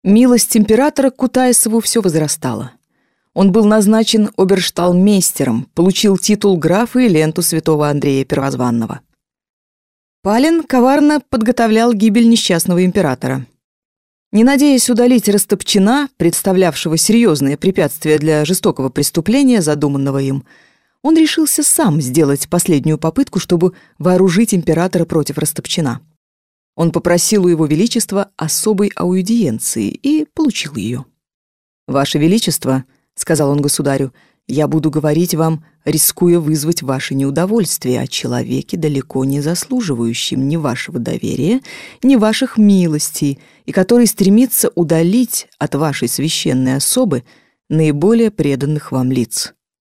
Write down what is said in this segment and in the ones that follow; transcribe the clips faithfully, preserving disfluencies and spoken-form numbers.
Милость императора к Кутайсову все возрастала. Он был назначен обершталмейстером, получил титул графа и ленту святого Андрея Первозванного. Палин коварно подготовлял гибель несчастного императора. Не надеясь удалить Растопчина, представлявшего серьезное препятствие для жестокого преступления, задуманного им, он решился сам сделать последнюю попытку, чтобы вооружить императора против Растопчина. Он попросил у его величества особой аудиенции и получил ее. «Ваше величество», — сказал он государю, — «я буду говорить вам, рискуя вызвать ваше неудовольствие, о человеке, далеко не заслуживающем ни вашего доверия, ни ваших милостей, и который стремится удалить от вашей священной особы наиболее преданных вам лиц.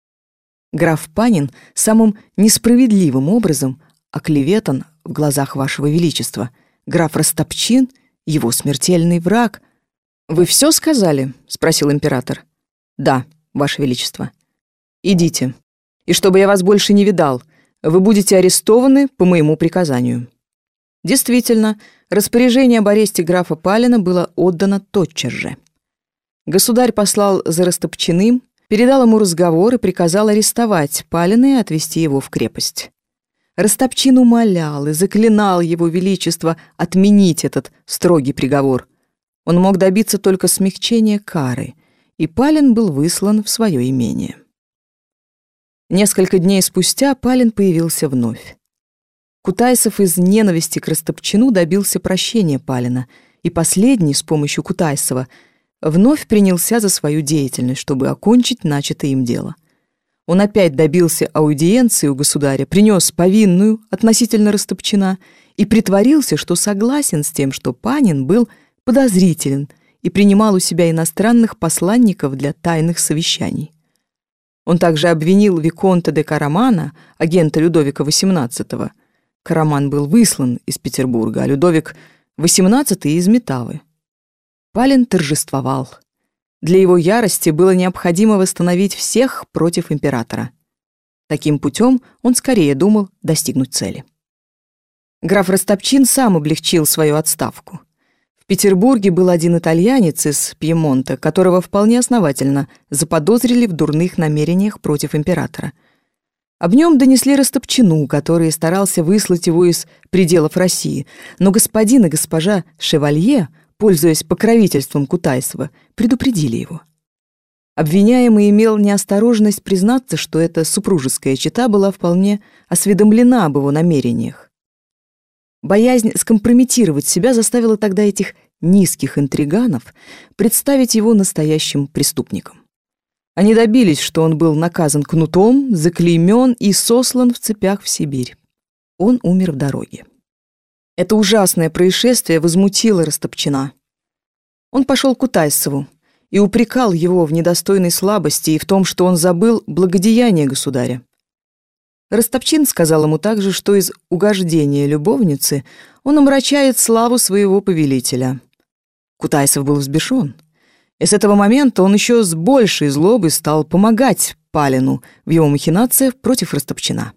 Граф Панин самым несправедливым образом оклеветан в глазах вашего величества. Граф Растопчин — его смертельный враг». «Вы все сказали?» — спросил император. «Да, ваше величество». «Идите. И чтобы я вас больше не видал, вы будете арестованы по моему приказанию». Действительно, распоряжение об аресте графа Палина было отдано тотчас же. Государь послал за Растопчиным, передал ему разговор и приказал арестовать Палина и отвезти его в крепость. Растопчин умолял и заклинал его величество отменить этот строгий приговор. Он мог добиться только смягчения кары, и Палин был выслан в свое имение. Несколько дней спустя Палин появился вновь. Кутайсов из ненависти к Растопчину добился прощения Палина, и последний с помощью Кутайсова вновь принялся за свою деятельность, чтобы окончить начатое им дело. Он опять добился аудиенции у государя, принес повинную относительно Растопчина и притворился, что согласен с тем, что Панин был подозрителен и принимал у себя иностранных посланников для тайных совещаний. Он также обвинил Виконта де Карамана, агента Людовика восемнадцатого. Караман был выслан из Петербурга, а Людовик восемнадцатый из Метавы. Палин торжествовал. Для его ярости было необходимо восстановить всех против императора. Таким путем он скорее думал достигнуть цели. Граф Растопчин сам облегчил свою отставку. В Петербурге был один итальянец из Пьемонта, которого вполне основательно заподозрили в дурных намерениях против императора. Об нем донесли Растопчину, который старался выслать его из пределов России, но господин и госпожа Шевалье, пользуясь покровительством Кутайсова, предупредили его. Обвиняемый имел неосторожность признаться, что эта супружеская чета была вполне осведомлена об его намерениях. Боязнь скомпрометировать себя заставила тогда этих низких интриганов представить его настоящим преступником. Они добились, что он был наказан кнутом, заклеймен и сослан в цепях в Сибирь. Он умер в дороге. Это ужасное происшествие возмутило Растопчина. Он пошел к Кутайсову и упрекал его в недостойной слабости и в том, что он забыл благодеяние государя. Растопчин сказал ему также, что из угождения любовницы он омрачает славу своего повелителя. Кутайсов был взбешен, и с этого момента он еще с большей злобой стал помогать Палину в его махинациях против Растопчина.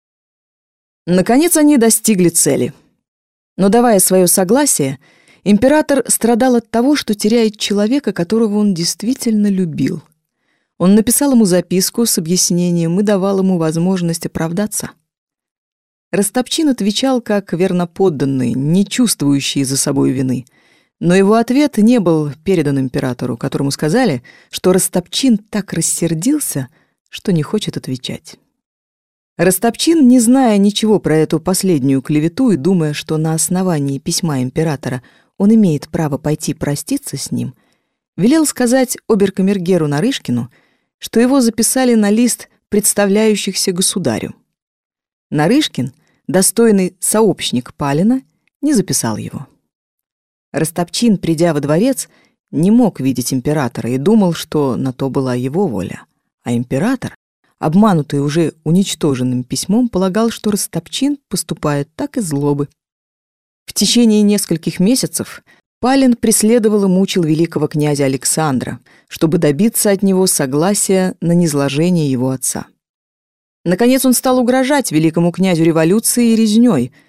Наконец они достигли цели. Но, давая свое согласие, император страдал от того, что теряет человека, которого он действительно любил. Он написал ему записку с объяснением и давал ему возможность оправдаться. Растопчин отвечал как верноподданный, не чувствующий за собой вины, но его ответ не был передан императору, которому сказали, что Растопчин так рассердился, что не хочет отвечать. Растопчин, не зная ничего про эту последнюю клевету и думая, что на основании письма императора он имеет право пойти проститься с ним, велел сказать оберкамергеру Нарышкину, что его записали на лист представляющихся государю. Нарышкин, достойный сообщник Палина, не записал его. Растопчин, придя во дворец, не мог видеть императора и думал, что на то была его воля, а император, обманутый уже уничтоженным письмом, полагал, что Растопчин поступает так из злобы. В течение нескольких месяцев Палин преследовал и мучил великого князя Александра, чтобы добиться от него согласия на низложение его отца. Наконец он стал угрожать великому князю революцией и резнёй.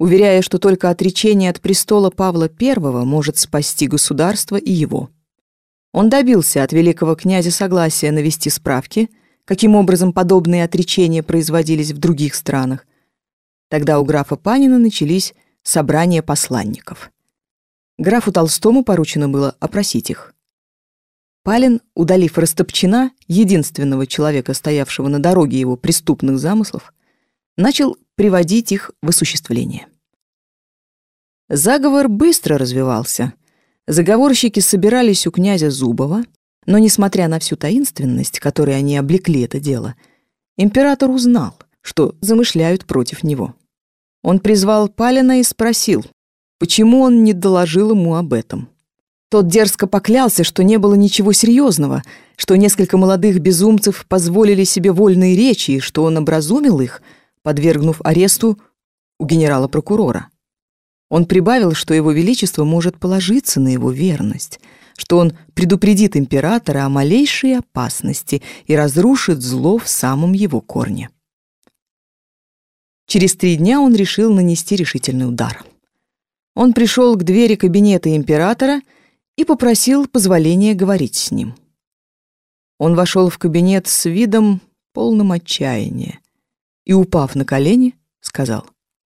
уверяя, что только отречение от престола Павла Первого может спасти государство и его. Он добился от великого князя согласия навести справки, каким образом подобные отречения производились в других странах. Тогда у графа Панина начались собрания посланников. Графу Толстому поручено было опросить их. Палин, удалив Растопчина, единственного человека, стоявшего на дороге его преступных замыслов, начал приводить их в осуществление. Заговор быстро развивался. Заговорщики собирались у князя Зубова, но, несмотря на всю таинственность, которой они облекли это дело, император узнал, что замышляют против него. Он призвал Палина и спросил, почему он не доложил ему об этом. Тот дерзко поклялся, что не было ничего серьезного, что несколько молодых безумцев позволили себе вольные речи и что он образумил их, подвергнув аресту у генерала-прокурора. Он прибавил, что его величество может положиться на его верность, что он предупредит императора о малейшей опасности и разрушит зло в самом его корне. Через три дня он решил нанести решительный удар. Он пришел к двери кабинета императора и попросил позволения говорить с ним. Он вошел в кабинет с видом полным отчаяния и, упав на колени, сказал: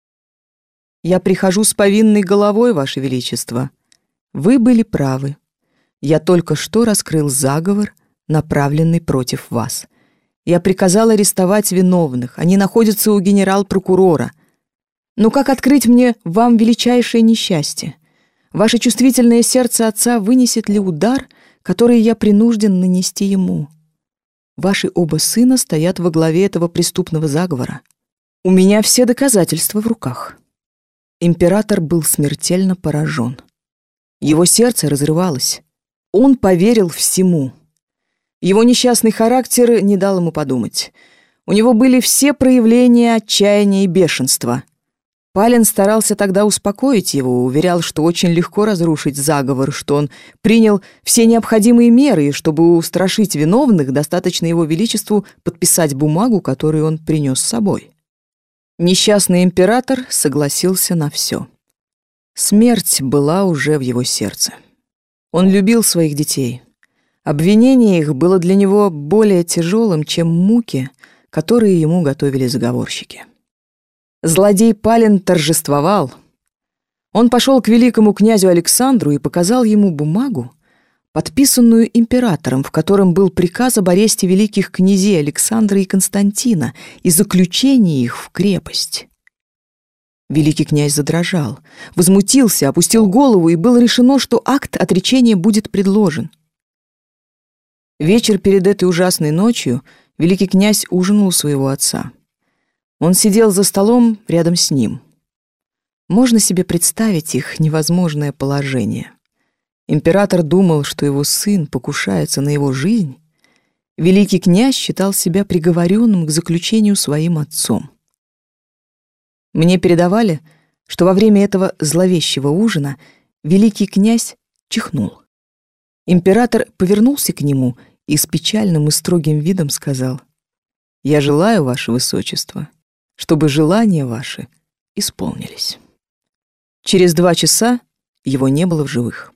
«Я прихожу с повинной головой, Ваше Величество. Вы были правы. Я только что раскрыл заговор, направленный против вас. Я приказал арестовать виновных. Они находятся у генерал-прокурора. Но как открыть мне вам величайшее несчастье? Ваше чувствительное сердце отца вынесет ли удар, который я принужден нанести ему? Ваши оба сына стоят во главе этого преступного заговора. У меня все доказательства в руках». Император был смертельно поражен. Его сердце разрывалось. Он поверил всему. Его несчастный характер не дал ему подумать. У него были все проявления отчаяния и бешенства. Палин старался тогда успокоить его, уверял, что очень легко разрушить заговор, что он принял все необходимые меры, и чтобы устрашить виновных, достаточно его величеству подписать бумагу, которую он принес с собой. Несчастный император согласился на все. Смерть была уже в его сердце. Он любил своих детей. Обвинение их было для него более тяжелым, чем муки, которые ему готовили заговорщики. Злодей Палин торжествовал. Он пошел к великому князю Александру и показал ему бумагу, подписанную императором, в котором был приказ об аресте великих князей Александра и Константина и заключении их в крепость. Великий князь задрожал, возмутился, опустил голову, и было решено, что акт отречения будет предложен. Вечер перед этой ужасной ночью великий князь ужинал у своего отца. Он сидел за столом рядом с ним. Можно себе представить их невозможное положение. Император думал, что его сын покушается на его жизнь. Великий князь считал себя приговоренным к заключению своим отцом. Мне передавали, что во время этого зловещего ужина великий князь чихнул. Император повернулся к нему и с печальным и строгим видом сказал: «Я желаю, Ваше Высочество, чтобы желания ваши исполнились». Через два часа его не было в живых.